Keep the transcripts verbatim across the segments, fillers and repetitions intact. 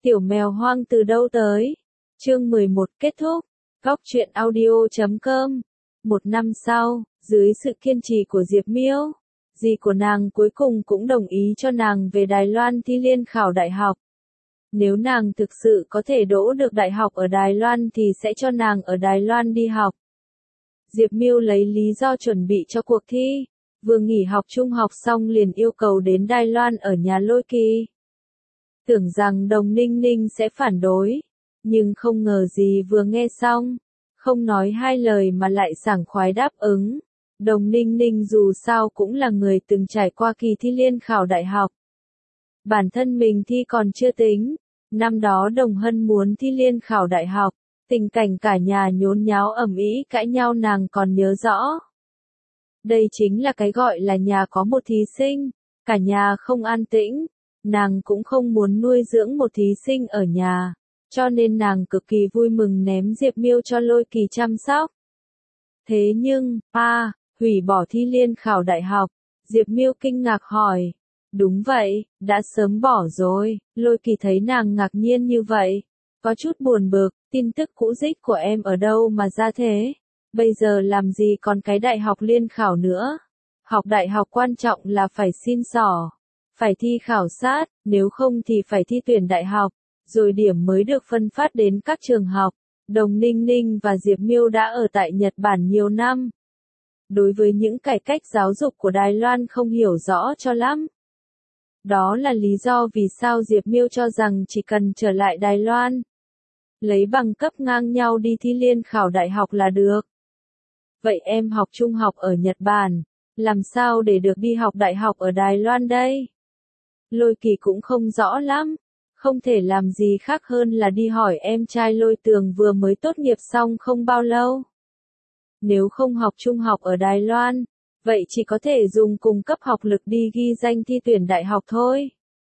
Tiểu mèo hoang từ đâu tới? Chương mười một kết thúc. Góc truyện audio chấm com. Một năm sau, dưới sự kiên trì của Diệp Miêu, dì của nàng cuối cùng cũng đồng ý cho nàng về Đài Loan thi liên khảo đại học. Nếu nàng thực sự có thể đỗ được đại học ở Đài Loan thì sẽ cho nàng ở Đài Loan đi học. Diệp Miêu lấy lý do chuẩn bị cho cuộc thi, vừa nghỉ học trung học xong liền yêu cầu đến Đài Loan ở nhà Lôi Kỳ. Tưởng rằng Đồng Ninh Ninh sẽ phản đối, nhưng không ngờ gì vừa nghe xong, không nói hai lời mà lại sảng khoái đáp ứng. Đồng Ninh Ninh dù sao cũng là người từng trải qua kỳ thi liên khảo đại học. Bản thân mình thi còn chưa tính, năm đó Đồng Hân muốn thi liên khảo đại học, tình cảnh cả nhà nhốn nháo ầm ĩ cãi nhau nàng còn nhớ rõ. Đây chính là cái gọi là nhà có một thí sinh, cả nhà không an tĩnh, nàng cũng không muốn nuôi dưỡng một thí sinh ở nhà, cho nên nàng cực kỳ vui mừng ném Diệp Miêu cho Lôi Kỳ chăm sóc. Thế nhưng, a, à, hủy bỏ thi liên khảo đại học, Diệp Miêu kinh ngạc hỏi. Đúng vậy, đã sớm bỏ rồi. Lôi Kỳ thấy nàng ngạc nhiên như vậy, có chút buồn bực, tin tức cũ dích của em ở đâu mà ra thế? Bây giờ làm gì còn cái đại học liên khảo nữa? Học đại học quan trọng là phải xin xỏ, phải thi khảo sát, nếu không thì phải thi tuyển đại học, rồi điểm mới được phân phát đến các trường học. Đồng Ninh Ninh và Diệp Miêu đã ở tại Nhật Bản nhiều năm. Đối với những cải cách giáo dục của Đài Loan không hiểu rõ cho lắm. Đó là lý do vì sao Diệp Miêu cho rằng chỉ cần trở lại Đài Loan, lấy bằng cấp ngang nhau đi thi liên khảo đại học là được. Vậy em học trung học ở Nhật Bản, làm sao để được đi học đại học ở Đài Loan đây? Lôi Kỳ cũng không rõ lắm, không thể làm gì khác hơn là đi hỏi em trai Lôi Tường vừa mới tốt nghiệp xong không bao lâu. Nếu không học trung học ở Đài Loan, vậy chỉ có thể dùng cùng cấp học lực đi ghi danh thi tuyển đại học thôi.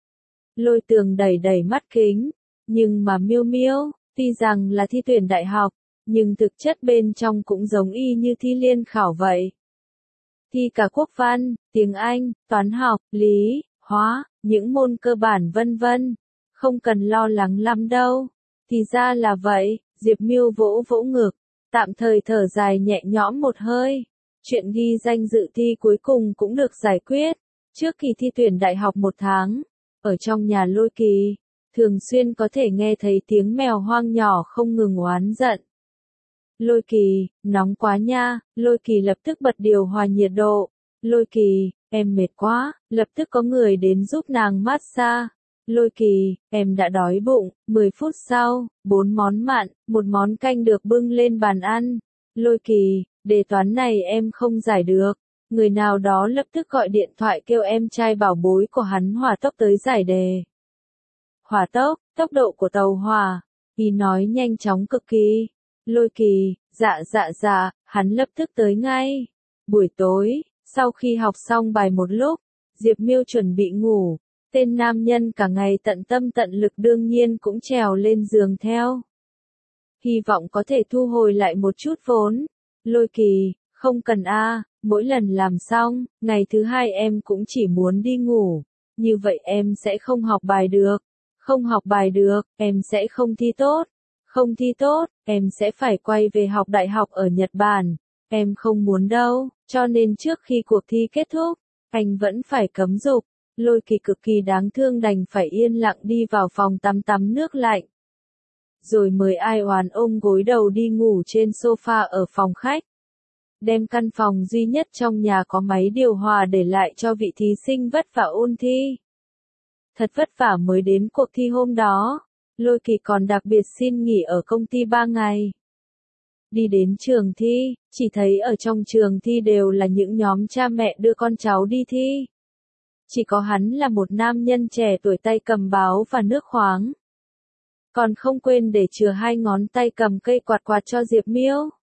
Lôi Tường đẩy đẩy mắt kính, nhưng mà Miêu Miêu, tuy rằng là thi tuyển đại học, nhưng thực chất bên trong cũng giống y như thi liên khảo vậy. Thi cả quốc văn, tiếng Anh, toán học, lý, hóa, những môn cơ bản vân vân, không cần lo lắng lắm đâu. Thì ra là vậy, Diệp Miêu vỗ vỗ ngực, tạm thời thở dài nhẹ nhõm một hơi. Chuyện ghi danh dự thi cuối cùng cũng được giải quyết. Trước kỳ thi tuyển đại học một tháng, ở trong nhà Lôi Kỳ, thường xuyên có thể nghe thấy tiếng mèo hoang nhỏ không ngừng oán giận. Lôi Kỳ, nóng quá nha. Lôi Kỳ lập tức bật điều hòa nhiệt độ. Lôi Kỳ, em mệt quá. Lập tức có người đến giúp nàng massage. Lôi Kỳ, em đã đói bụng. mười phút sau, bốn món mặn, một món canh được bưng lên bàn ăn. Lôi Kỳ, đề toán này em không giải được. Người nào đó lập tức gọi điện thoại kêu em trai bảo bối của hắn hỏa tốc tới giải đề. Hỏa tốc, tốc độ của tàu hỏa. Y nói nhanh chóng cực kỳ. Lôi Kỳ, dạ dạ dạ, hắn lập tức tới ngay. Buổi tối, sau khi học xong bài một lúc, Diệp Miêu chuẩn bị ngủ. Tên nam nhân cả ngày tận tâm tận lực đương nhiên cũng trèo lên giường theo. Hy vọng có thể thu hồi lại một chút vốn. Lôi Kỳ, không cần a, mỗi lần làm xong, ngày thứ hai em cũng chỉ muốn đi ngủ. Như vậy em sẽ không học bài được. Không học bài được, em sẽ không thi tốt. Không thi tốt, em sẽ phải quay về học đại học ở Nhật Bản. Em không muốn đâu, cho nên trước khi cuộc thi kết thúc, anh vẫn phải cấm dục. Lôi Kỳ cực kỳ đáng thương đành phải yên lặng đi vào phòng tắm tắm nước lạnh. Rồi mời ai oán ôm gối đầu đi ngủ trên sofa ở phòng khách. Đem căn phòng duy nhất trong nhà có máy điều hòa để lại cho vị thí sinh vất vả ôn thi. Thật vất vả mới đến cuộc thi hôm đó. Lôi Kỳ còn đặc biệt xin nghỉ ở công ty ba ngày. Đi đến trường thi, chỉ thấy ở trong trường thi đều là những nhóm cha mẹ đưa con cháu đi thi. Chỉ có hắn là một nam nhân trẻ tuổi tay cầm báo và nước khoáng. Còn không quên để chừa hai ngón tay cầm cây quạt quạt cho Diệp Miêu.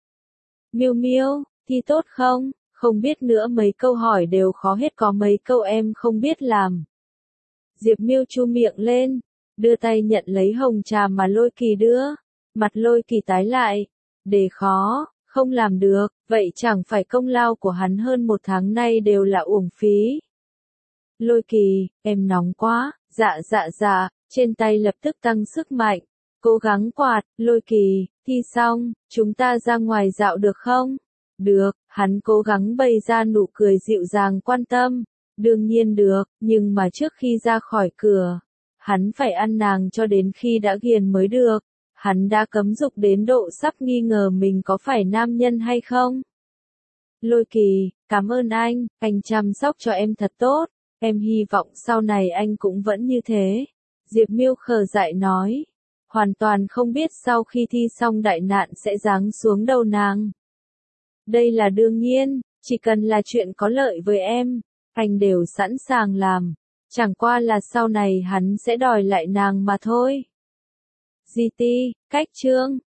Miêu Miêu, thi tốt không? Không biết nữa, mấy câu hỏi đều khó hết, có mấy câu em không biết làm. Diệp Miêu chu miệng lên, đưa tay nhận lấy hồng trà mà Lôi Kỳ đưa. Mặt Lôi Kỳ tái lại. Đề khó, không làm được, vậy chẳng phải công lao của hắn hơn một tháng nay đều là uổng phí. Lôi Kỳ, em nóng quá. Dạ dạ dạ, trên tay lập tức tăng sức mạnh, cố gắng quạt. Lôi Kỳ, thi xong, chúng ta ra ngoài dạo được không? Được, hắn cố gắng bày ra nụ cười dịu dàng quan tâm. Đương nhiên được, nhưng mà trước khi ra khỏi cửa, hắn phải ăn nàng cho đến khi đã ghiền mới được. Hắn đã cấm dục đến độ sắp nghi ngờ mình có phải nam nhân hay không. Lôi Kỳ, cảm ơn anh, anh chăm sóc cho em thật tốt, em hy vọng sau này anh cũng vẫn như thế. Diệp Miêu khờ dại nói, hoàn toàn không biết sau khi thi xong đại nạn sẽ giáng xuống đầu nàng. Đây là đương nhiên, chỉ cần là chuyện có lợi với em, anh đều sẵn sàng làm, chẳng qua là sau này hắn sẽ đòi lại nàng mà thôi. giê tê, cách chương